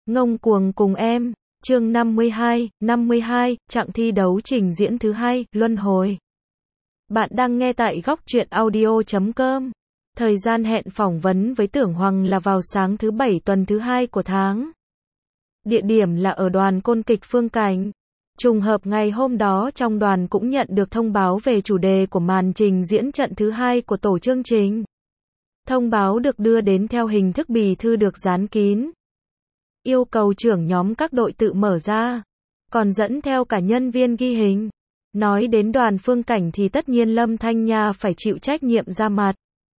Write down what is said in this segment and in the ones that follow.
Ngông cuồng cùng em, chương 52, chặng thi đấu trình diễn thứ hai, luân hồi. Bạn đang nghe tại góc truyện audio.com. Thời gian hẹn phỏng vấn với Tưởng Hoàng là vào sáng thứ 7 tuần thứ 2 của tháng. Địa điểm là ở đoàn Côn Kịch Phương Cảnh. Trùng hợp ngày hôm đó trong đoàn cũng nhận được thông báo về chủ đề của màn trình diễn trận thứ 2 của tổ chương trình. Thông báo được đưa đến theo hình thức bì thư được dán kín. Yêu cầu trưởng nhóm các đội tự mở ra, còn dẫn theo cả nhân viên ghi hình. Nói đến đoàn Phương Cảnh thì tất nhiên Lâm Thanh Nha phải chịu trách nhiệm ra mặt.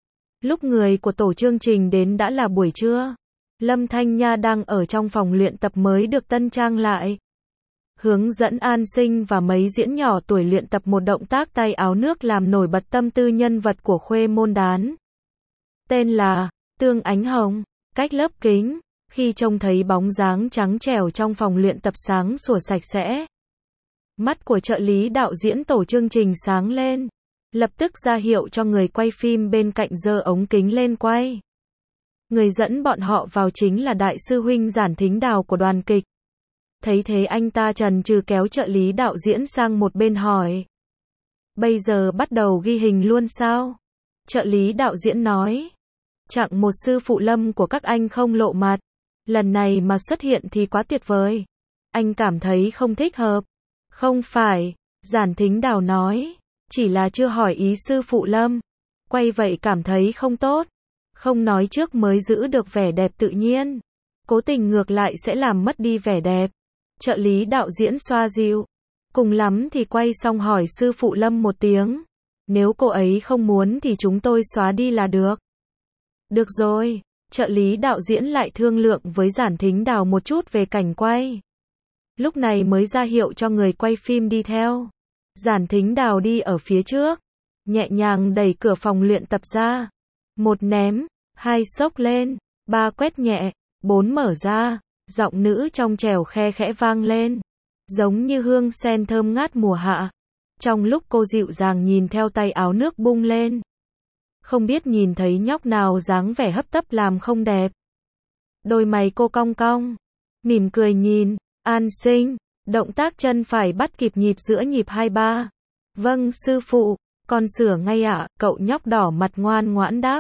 Lúc người của tổ chương trình đến đã là buổi trưa. Lâm Thanh Nha đang ở trong phòng luyện tập mới được tân trang lại. Hướng dẫn An Sinh và mấy diễn nhỏ tuổi luyện tập một động tác tay áo nước làm nổi bật tâm tư nhân vật của Khuê Môn Đán. Tên là Tương Ánh Hồng. Cách lớp kính, khi trông thấy bóng dáng trắng trẻo trong phòng luyện tập sáng sủa sạch sẽ, mắt của trợ lý đạo diễn tổ chương trình sáng lên, lập tức ra hiệu cho người quay phim bên cạnh giơ ống kính lên quay. Người dẫn bọn họ vào chính là đại sư huynh Giản Thính Đào của đoàn kịch. Thấy thế anh ta chần chừ kéo trợ lý đạo diễn sang một bên hỏi: "Bây giờ bắt đầu ghi hình luôn sao?" Trợ lý đạo diễn nói: "Chặng một sư phụ Lâm của các anh không lộ mặt. Lần này mà xuất hiện thì quá tuyệt vời. Anh cảm thấy không thích hợp." "Không phải," Giản Thính Đào nói, "chỉ là chưa hỏi ý sư phụ Lâm. Quay vậy cảm thấy không tốt. Không nói trước mới giữ được vẻ đẹp tự nhiên. Cố tình ngược lại sẽ làm mất đi vẻ đẹp." Trợ lý đạo diễn xoa dịu: "Cùng lắm thì quay xong hỏi sư phụ Lâm một tiếng. Nếu cô ấy không muốn thì chúng tôi xóa đi là được." "Được rồi." Trợ lý đạo diễn lại thương lượng với Giản Thính Đào một chút về cảnh quay. Lúc này mới ra hiệu cho người quay phim đi theo. Giản Thính Đào đi ở phía trước, nhẹ nhàng đẩy cửa phòng luyện tập ra. 1 ném, 2 xốc lên, 3 quét nhẹ, 4 mở ra. Giọng nữ trong trẻo khe khẽ vang lên, giống như hương sen thơm ngát mùa hạ. Trong lúc cô dịu dàng nhìn theo tay áo nước bung lên, không biết nhìn thấy nhóc nào dáng vẻ hấp tấp làm không đẹp. Đôi mày cô cong cong, mỉm cười nhìn An Sinh, động tác chân phải bắt kịp nhịp giữa nhịp 2-3. "Vâng sư phụ, con sửa ngay ạ." Cậu nhóc đỏ mặt ngoan ngoãn đáp.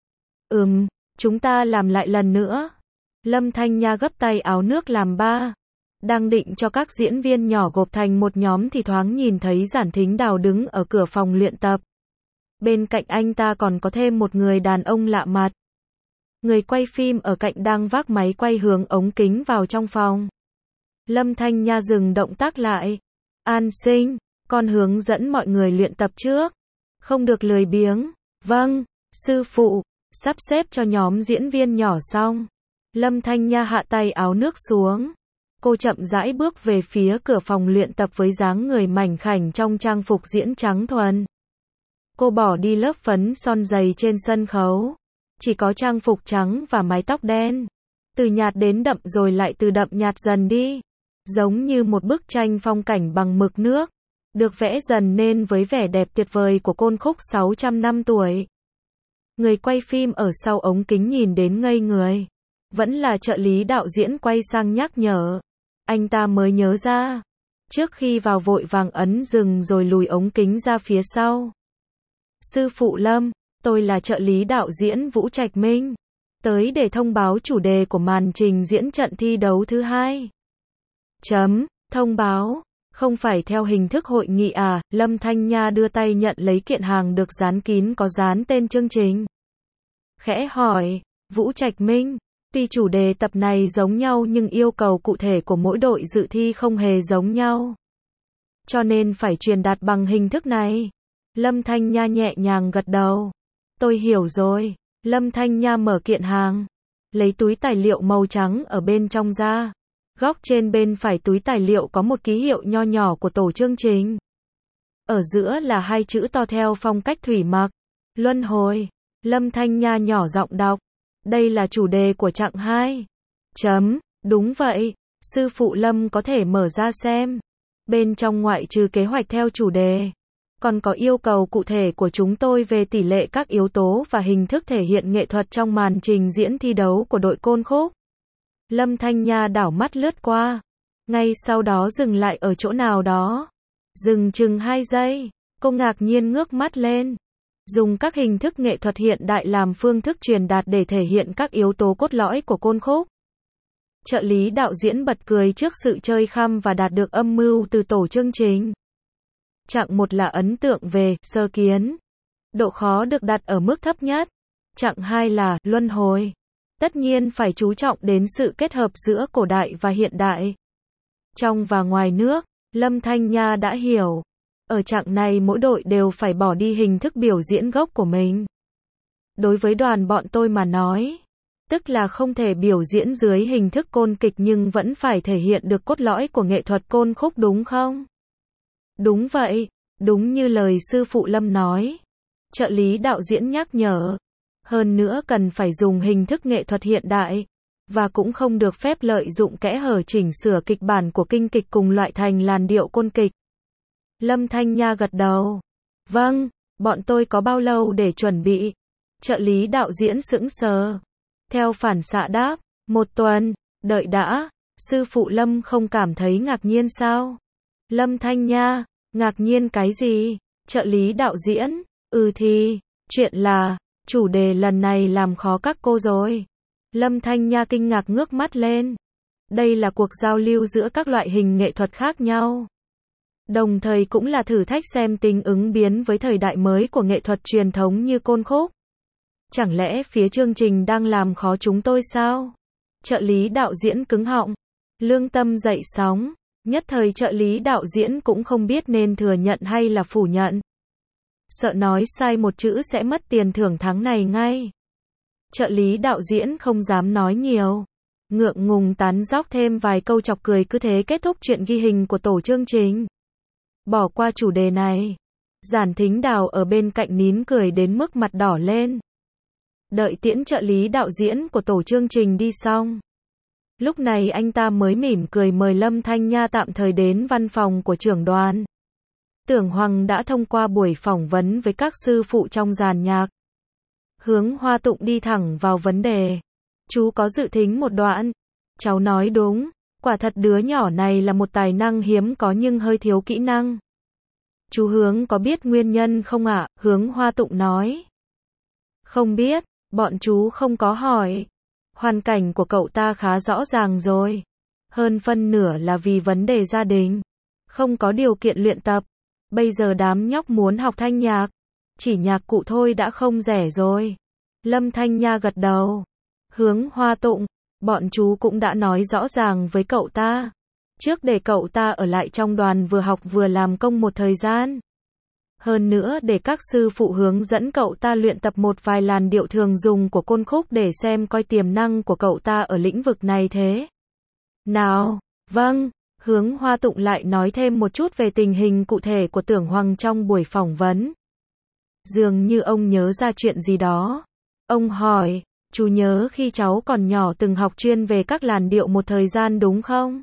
Chúng ta làm lại lần nữa." Lâm Thanh Nha gấp tay áo nước làm 3. Đang định cho các diễn viên nhỏ gộp thành một nhóm thì thoáng nhìn thấy Giản Thính Đào đứng ở cửa phòng luyện tập. Bên cạnh anh ta còn có thêm một người đàn ông lạ mặt. Người quay phim ở cạnh đang vác máy quay hướng ống kính vào trong phòng. Lâm Thanh Nha dừng động tác lại. "An Sinh, con hướng dẫn mọi người luyện tập trước. Không được lười biếng." "Vâng, sư phụ." Sắp xếp cho nhóm diễn viên nhỏ xong, Lâm Thanh Nha hạ tay áo nước xuống. Cô chậm rãi bước về phía cửa phòng luyện tập với dáng người mảnh khảnh trong trang phục diễn trắng thuần. Cô bỏ đi lớp phấn son dày trên sân khấu. Chỉ có trang phục trắng và mái tóc đen. Từ nhạt đến đậm rồi lại từ đậm nhạt dần đi. Giống như một bức tranh phong cảnh bằng mực nước, được vẽ dần nên với vẻ đẹp tuyệt vời của côn khúc 600 năm tuổi. Người quay phim ở sau ống kính nhìn đến ngây người. Vẫn là trợ lý đạo diễn quay sang nhắc nhở. Anh ta mới nhớ ra. Trước khi vào vội vàng ấn dừng rồi lùi ống kính ra phía sau. "Sư phụ Lâm, tôi là trợ lý đạo diễn Vũ Trạch Minh. Tới để thông báo chủ đề của màn trình diễn trận thi đấu thứ 2. Thông báo, không phải theo hình thức hội nghị à?" Lâm Thanh Nha đưa tay nhận lấy kiện hàng được dán kín có dán tên chương trình. Khẽ hỏi: "Vũ Trạch Minh, tuy chủ đề tập này giống nhau nhưng yêu cầu cụ thể của mỗi đội dự thi không hề giống nhau. Cho nên phải truyền đạt bằng hình thức này." Lâm Thanh Nha nhẹ nhàng gật đầu. "Tôi hiểu rồi." Lâm Thanh Nha mở kiện hàng, lấy túi tài liệu màu trắng ở bên trong ra. Góc trên bên phải túi tài liệu có một ký hiệu nho nhỏ của tổ chương trình. Ở giữa là 2 chữ to theo phong cách thủy mặc: Luân hồi. Lâm Thanh Nha nhỏ giọng đọc: "Đây là chủ đề của chặng 2. Đúng vậy, sư phụ Lâm có thể mở ra xem. Bên trong ngoại trừ kế hoạch theo chủ đề, còn có yêu cầu cụ thể của chúng tôi về tỷ lệ các yếu tố và hình thức thể hiện nghệ thuật trong màn trình diễn thi đấu của đội côn khúc. Lâm Thanh Nha đảo mắt lướt qua. Ngay sau đó dừng lại ở chỗ nào đó. Dừng chừng 2 giây. Cô ngạc nhiên ngước mắt lên. Dùng các hình thức nghệ thuật hiện đại làm phương thức truyền đạt để thể hiện các yếu tố cốt lõi của côn khúc. Trợ lý đạo diễn bật cười trước sự chơi khăm và đạt được âm mưu từ tổ chương trình. Chặng 1 là ấn tượng về sơ kiến. Độ khó được đặt ở mức thấp nhất. Chặng 2 là luân hồi. Tất nhiên phải chú trọng đến sự kết hợp giữa cổ đại và hiện đại. Trong và ngoài nước, Lâm Thanh Nha đã hiểu. Ở chặng này mỗi đội đều phải bỏ đi hình thức biểu diễn gốc của mình. Đối với đoàn bọn tôi mà nói, tức là không thể biểu diễn dưới hình thức côn kịch nhưng vẫn phải thể hiện được cốt lõi của nghệ thuật côn khúc đúng không? Đúng vậy, đúng như lời sư phụ Lâm nói. Trợ lý đạo diễn nhắc nhở. Hơn nữa cần phải dùng hình thức nghệ thuật hiện đại, và cũng không được phép lợi dụng kẽ hở chỉnh sửa kịch bản của kinh kịch cùng loại thành làn điệu côn kịch. Lâm Thanh Nha gật đầu. Vâng, bọn tôi có bao lâu để chuẩn bị? Trợ lý đạo diễn sững sờ. Theo phản xạ đáp, 1 tuần, đợi đã. Sư phụ Lâm không cảm thấy ngạc nhiên sao? Lâm Thanh Nha, ngạc nhiên cái gì? Trợ lý đạo diễn, thì, chuyện là, chủ đề lần này làm khó các cô rồi. Lâm Thanh Nha kinh ngạc ngước mắt lên. Đây là cuộc giao lưu giữa các loại hình nghệ thuật khác nhau. Đồng thời cũng là thử thách xem tính ứng biến với thời đại mới của nghệ thuật truyền thống như côn khúc. Chẳng lẽ phía chương trình đang làm khó chúng tôi sao? Trợ lý đạo diễn cứng họng. Lương tâm dậy sóng. Nhất thời trợ lý đạo diễn cũng không biết nên thừa nhận hay là phủ nhận. Sợ nói sai một chữ sẽ mất tiền thưởng tháng này ngay. Trợ lý đạo diễn không dám nói nhiều. Ngượng ngùng tán dóc thêm vài câu chọc cười cứ thế kết thúc chuyện ghi hình của tổ chương trình. Bỏ qua chủ đề này. Giản Thính Đào ở bên cạnh nín cười đến mức mặt đỏ lên. Đợi tiễn trợ lý đạo diễn của tổ chương trình đi xong. Lúc này anh ta mới mỉm cười mời Lâm Thanh Nha tạm thời đến văn phòng của trưởng đoàn. Tưởng Hoàng đã thông qua buổi phỏng vấn với các sư phụ trong dàn nhạc. Hướng Hoa Tụng đi thẳng vào vấn đề. Chú có dự thính một đoạn. Cháu nói đúng, quả thật đứa nhỏ này là một tài năng hiếm có nhưng hơi thiếu kỹ năng. Chú Hướng có biết nguyên nhân không ạ? Hướng Hoa Tụng nói. Không biết, bọn chú không có hỏi. Hoàn cảnh của cậu ta khá rõ ràng rồi. Hơn phân nửa là vì vấn đề gia đình. Không có điều kiện luyện tập. Bây giờ đám nhóc muốn học thanh nhạc. Chỉ nhạc cụ thôi đã không rẻ rồi. Lâm Thanh Nha gật đầu. Hướng Hoa Tụng, bọn chú cũng đã nói rõ ràng với cậu ta. Trước để cậu ta ở lại trong đoàn vừa học vừa làm công một thời gian. Hơn nữa để các sư phụ hướng dẫn cậu ta luyện tập một vài làn điệu thường dùng của côn khúc để xem coi tiềm năng của cậu ta ở lĩnh vực này thế nào. Vâng, Hướng Hoa Tụng lại nói thêm một chút về tình hình cụ thể của Tưởng Hoàng trong buổi phỏng vấn. Dường như ông nhớ ra chuyện gì đó. Ông hỏi, chú nhớ khi cháu còn nhỏ từng học chuyên về các làn điệu một thời gian đúng không?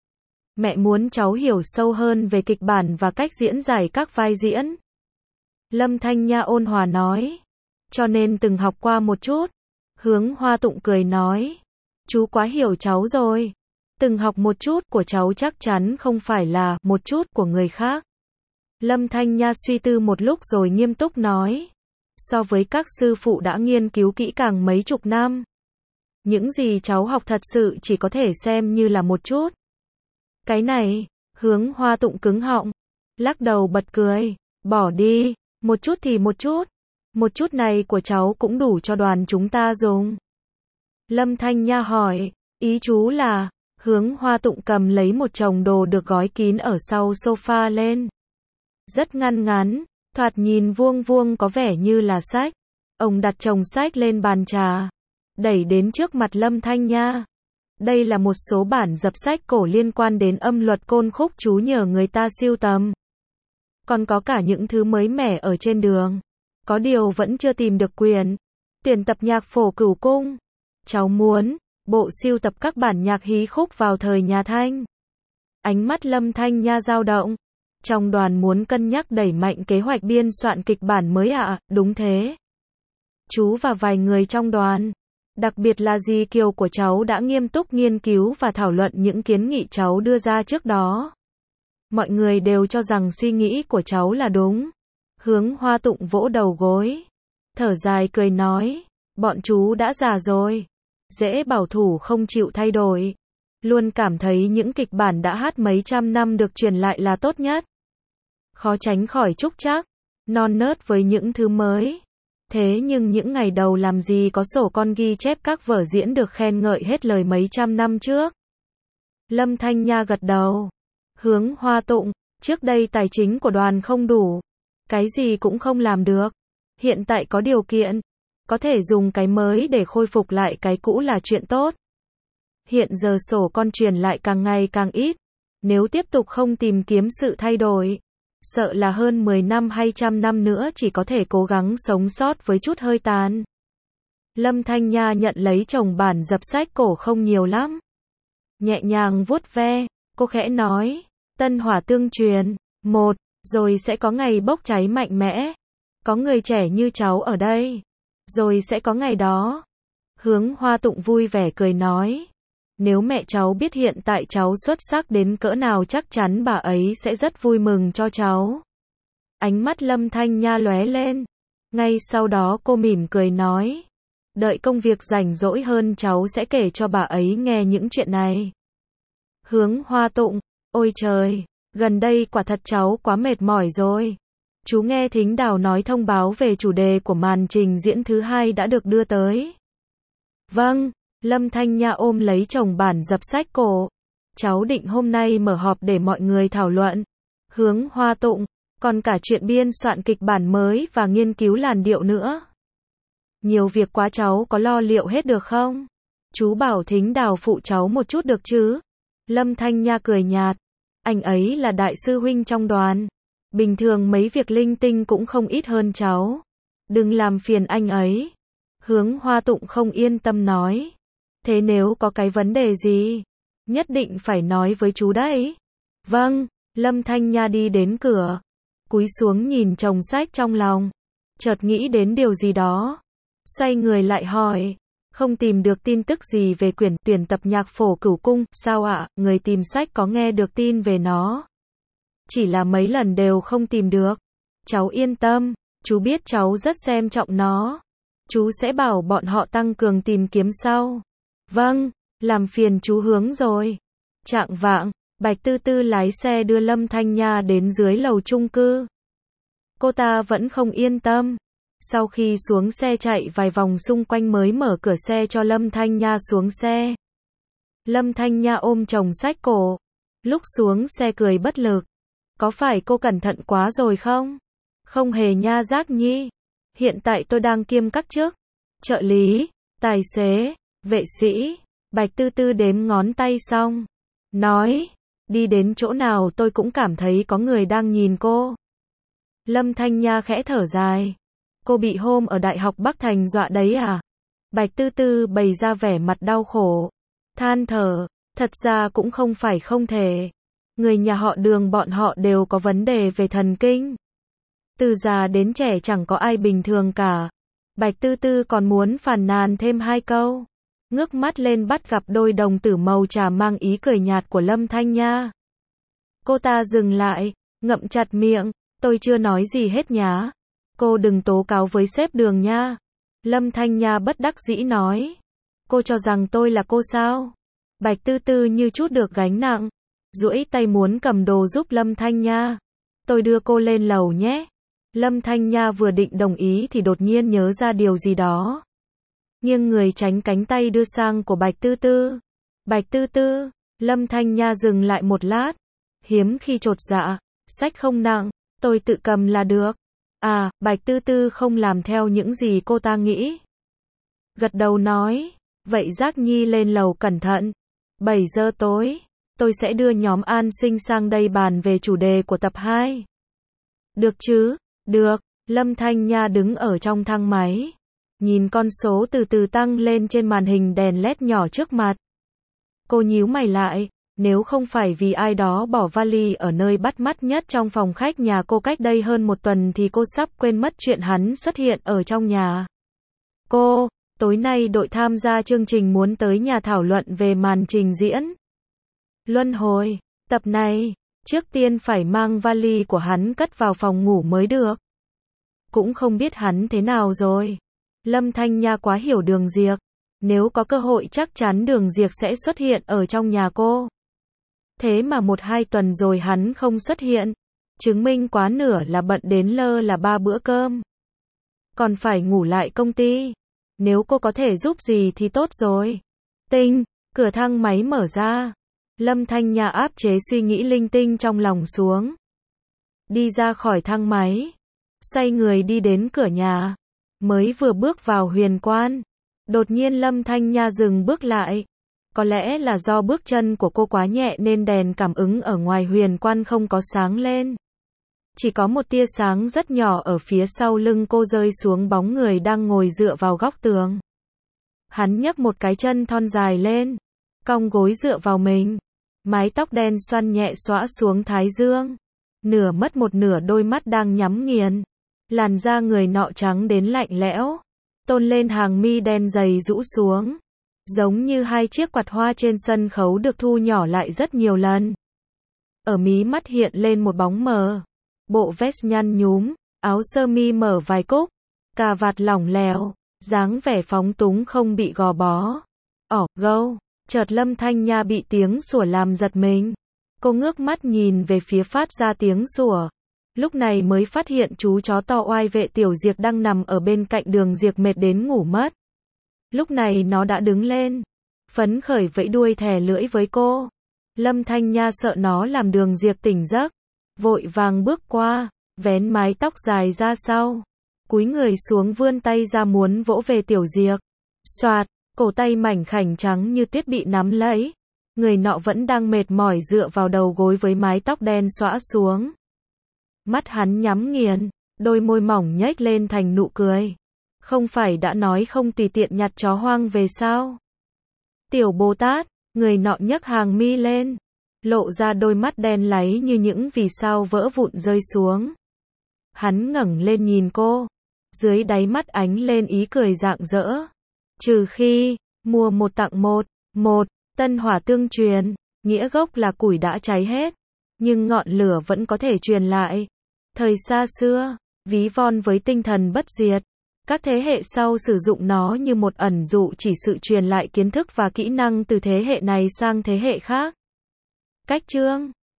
Mẹ muốn cháu hiểu sâu hơn về kịch bản và cách diễn giải các vai diễn. Lâm Thanh Nha ôn hòa nói. Cho nên từng học qua một chút. Hướng Hoa Tụng cười nói. Chú quá hiểu cháu rồi. Từng học một chút của cháu chắc chắn không phải là một chút của người khác. Lâm Thanh Nha suy tư một lúc rồi nghiêm túc nói. So với các sư phụ đã nghiên cứu kỹ càng mấy chục năm. Những gì cháu học thật sự chỉ có thể xem như là một chút. Cái này, Hướng Hoa Tụng cứng họng. Lắc đầu bật cười. Bỏ đi, một chút thì một chút. Một chút này của cháu cũng đủ cho đoàn chúng ta dùng. Lâm Thanh Nha hỏi, ý chú là, Hướng Hoa Tụng cầm lấy một chồng đồ được gói kín ở sau sofa lên. Rất ngăn ngắn, thoạt nhìn vuông vuông có vẻ như là sách. Ông đặt chồng sách lên bàn trà, đẩy đến trước mặt Lâm Thanh Nha. Đây là một số bản dập sách cổ liên quan đến âm luật côn khúc chú nhờ người ta sưu tầm. Còn có cả những thứ mới mẻ ở trên đường. Có điều vẫn chưa tìm được quyền. Tuyển tập nhạc phổ cửu cung. Cháu muốn bộ sưu tập các bản nhạc hí khúc vào thời nhà Thanh. Ánh mắt Lâm Thanh Nha dao động. Trong đoàn muốn cân nhắc đẩy mạnh kế hoạch biên soạn kịch bản mới ạ? Đúng thế. Chú và vài người trong đoàn Đặc biệt là dì Kiều của cháu đã nghiêm túc nghiên cứu và thảo luận những kiến nghị cháu đưa ra trước đó. Mọi người đều cho rằng suy nghĩ của cháu là đúng. Hướng Hoa Tụng vỗ đầu gối, thở dài cười nói, bọn chú đã già rồi, dễ bảo thủ không chịu thay đổi. Luôn cảm thấy những kịch bản đã hát mấy trăm năm được truyền lại là tốt nhất. Khó tránh khỏi trúc trắc, non nớt với những thứ mới. Thế nhưng những ngày đầu làm gì có sổ con ghi chép các vở diễn được khen ngợi hết lời mấy trăm năm trước. Lâm Thanh Nha gật đầu. Hướng Hoa Tụng, trước đây tài chính của đoàn không đủ. Cái gì cũng không làm được. Hiện tại có điều kiện. Có thể dùng cái mới để khôi phục lại cái cũ là chuyện tốt. Hiện giờ sổ con truyền lại càng ngày càng ít. Nếu tiếp tục không tìm kiếm sự thay đổi, sợ là hơn 10 năm hay trăm năm nữa chỉ có thể cố gắng sống sót với chút hơi tàn. Lâm Thanh Nha nhận lấy chồng bản dập sách cổ không nhiều lắm. Nhẹ nhàng vuốt ve, cô khẽ nói, tân hỏa tương truyền, một, rồi sẽ có ngày bốc cháy mạnh mẽ. Có người trẻ như cháu ở đây, rồi sẽ có ngày đó. Hướng Hoa Tụng vui vẻ cười nói, nếu mẹ cháu biết hiện tại cháu xuất sắc đến cỡ nào chắc chắn bà ấy sẽ rất vui mừng cho cháu. Ánh mắt Lâm Thanh Nha lóe lên. Ngay sau đó cô mỉm cười nói, đợi công việc rảnh rỗi hơn cháu sẽ kể cho bà ấy nghe những chuyện này. Hướng Hoa Tụng, ôi trời, gần đây quả thật cháu quá mệt mỏi rồi. Chú nghe Thính Đào nói thông báo về chủ đề của màn trình diễn thứ 2 đã được đưa tới. Vâng. Lâm Thanh Nha ôm lấy chồng bản dập sách cổ. Cháu định hôm nay mở họp để mọi người thảo luận. Hướng Hoa Tụng, còn cả chuyện biên soạn kịch bản mới và nghiên cứu làn điệu nữa. Nhiều việc quá cháu có lo liệu hết được không? Chú bảo Thính Đào phụ cháu một chút được chứ? Lâm Thanh Nha cười nhạt. Anh ấy là đại sư huynh trong đoàn. Bình thường mấy việc linh tinh cũng không ít hơn cháu. Đừng làm phiền anh ấy. Hướng Hoa Tụng không yên tâm nói. Thế nếu có cái vấn đề gì, nhất định phải nói với chú đấy. Vâng, Lâm Thanh Nha đi đến cửa, cúi xuống nhìn chồng sách trong lòng, chợt nghĩ đến điều gì đó, xoay người lại hỏi, không tìm được tin tức gì về quyển tuyển tập nhạc phổ Cửu Cung, sao ạ? Người tìm sách có nghe được tin về nó. Chỉ là mấy lần đều không tìm được. Cháu yên tâm, chú biết cháu rất xem trọng nó. Chú sẽ bảo bọn họ tăng cường tìm kiếm sau. Vâng, làm phiền chú Hướng rồi. Chạng vạng, Bạch Tư Tư lái xe đưa Lâm Thanh Nha đến dưới lầu chung cư. Cô ta vẫn không yên tâm. Sau khi xuống xe chạy vài vòng xung quanh mới mở cửa xe cho Lâm Thanh Nha xuống xe. Lâm Thanh Nha ôm chồng sách cổ. Lúc xuống xe cười bất lực. Có phải cô cẩn thận quá rồi không? Không hề nha Giác Nhi. Hiện tại tôi đang kiêm các chức trợ lý, tài xế, vệ sĩ. Bạch Tư Tư đếm ngón tay xong, nói, đi đến chỗ nào tôi cũng cảm thấy có người đang nhìn cô. Lâm Thanh Nha khẽ thở dài. Cô bị hôm ở Đại học Bắc Thành dọa đấy à? Bạch Tư Tư bày ra vẻ mặt đau khổ, than thở, thật ra cũng không phải không thể. Người nhà họ Đường bọn họ đều có vấn đề về thần kinh. Từ già đến trẻ chẳng có ai bình thường cả. Bạch Tư Tư còn muốn phàn nàn thêm hai câu. Ngước mắt lên bắt gặp đôi đồng tử màu trà mang ý cười nhạt của Lâm Thanh Nha. Cô ta dừng lại, ngậm chặt miệng, tôi chưa nói gì hết nhá. Cô đừng tố cáo với sếp Đường nha. Lâm Thanh Nha bất đắc dĩ nói. Cô cho rằng tôi là cô sao? Bạch Tư Tư như chút được gánh nặng, duỗi tay muốn cầm đồ giúp Lâm Thanh Nha. Tôi đưa cô lên lầu nhé. Lâm Thanh Nha vừa định đồng ý thì đột nhiên nhớ ra điều gì đó. Nghiêng người tránh cánh tay đưa sang của Bạch Tư Tư. Bạch Tư Tư, Lâm Thanh Nha dừng lại một lát. Hiếm khi chột dạ, sách không nặng, tôi tự cầm là được. À, Bạch Tư Tư không làm theo những gì cô ta nghĩ. Gật đầu nói, vậy Giác Nhi lên lầu cẩn thận. 7 giờ tối, tôi sẽ đưa nhóm an sinh sang đây bàn về chủ đề của tập 2. Được chứ? Được. Lâm Thanh Nha đứng ở trong thang máy, nhìn con số từ từ tăng lên trên màn hình đèn LED nhỏ trước mặt. Cô nhíu mày lại, nếu không phải vì ai đó bỏ vali ở nơi bắt mắt nhất trong phòng khách nhà cô cách đây hơn một tuần thì cô sắp quên mất chuyện hắn xuất hiện ở trong nhà. Cô, Tối nay đội tham gia chương trình muốn tới nhà thảo luận về màn trình diễn Luân hồi. Tập này, trước tiên phải mang vali của hắn cất vào phòng ngủ mới được. Cũng không biết hắn thế nào rồi. Lâm Thanh Nha quá hiểu Đường Diệp. Nếu có cơ hội chắc chắn Đường Diệp sẽ xuất hiện ở trong nhà cô. Thế mà 1-2 tuần rồi hắn không xuất hiện. Chứng minh quá nửa là bận đến lơ là 3 bữa cơm. Còn phải ngủ lại công ty. Nếu cô có thể giúp gì thì tốt rồi. Tinh, cửa thang máy mở ra. Lâm Thanh Nha áp chế suy nghĩ linh tinh trong lòng xuống. Đi ra khỏi thang máy. Xoay người đi đến cửa nhà. Mới vừa bước vào huyền quan. Đột nhiên Lâm Thanh Nha dừng bước lại. Có lẽ là do bước chân của cô quá nhẹ nên đèn cảm ứng ở ngoài huyền quan không có sáng lên. Chỉ có một tia sáng rất nhỏ ở phía sau lưng cô rơi xuống bóng người đang ngồi dựa vào góc tường. Hắn nhấc một cái chân thon dài lên, cong gối dựa vào mình. Mái tóc đen xoăn nhẹ xõa xuống thái dương. Nửa mất một nửa đôi mắt đang nhắm nghiền. Làn da người nọ trắng đến lạnh lẽo. Tôn lên hàng mi đen dày rũ xuống. Giống như 2 chiếc quạt hoa trên sân khấu được thu nhỏ lại rất nhiều lần. Ở mí mắt hiện lên một bóng mờ. Bộ vest nhăn nhúm, áo sơ mi mở vài cúc, cà vạt lỏng lẻo, dáng vẻ phóng túng không bị gò bó. Gâu, chợt Lâm Thanh Nha bị tiếng sủa làm giật mình. Cô ngước mắt nhìn về phía phát ra tiếng sủa. Lúc này mới phát hiện chú chó to oai vệ Tiểu Diệp đang nằm ở bên cạnh Đường Diệp mệt đến ngủ mất. Lúc này nó đã đứng lên, phấn khởi vẫy đuôi thè lưỡi với cô. Lâm Thanh Nha sợ nó làm Đường Diệp tỉnh giấc. Vội vàng bước qua, vén mái tóc dài ra sau. Cúi người xuống vươn tay ra muốn vỗ về Tiểu Diệp. Xoạt, cổ tay mảnh khảnh trắng như tuyết bị nắm lấy. Người nọ vẫn đang mệt mỏi dựa vào đầu gối với mái tóc đen xõa xuống. Mắt hắn nhắm nghiền, đôi môi mỏng nhếch lên thành nụ cười. Không phải đã nói không tùy tiện nhặt chó hoang về sao? Tiểu Bồ Tát, người nọ nhấc hàng mi lên. Lộ ra đôi mắt đen láy như những vì sao vỡ vụn rơi xuống. Hắn ngẩng lên nhìn cô. Dưới đáy mắt ánh lên ý cười rạng rỡ. Trừ khi, mua một tặng một, tân hỏa tương truyền, nghĩa gốc là củi đã cháy hết. Nhưng ngọn lửa vẫn có thể truyền lại. Thời xa xưa, ví von với tinh thần bất diệt. Các thế hệ sau sử dụng nó như một ẩn dụ chỉ sự truyền lại kiến thức và kỹ năng từ thế hệ này sang thế hệ khác. Cách chương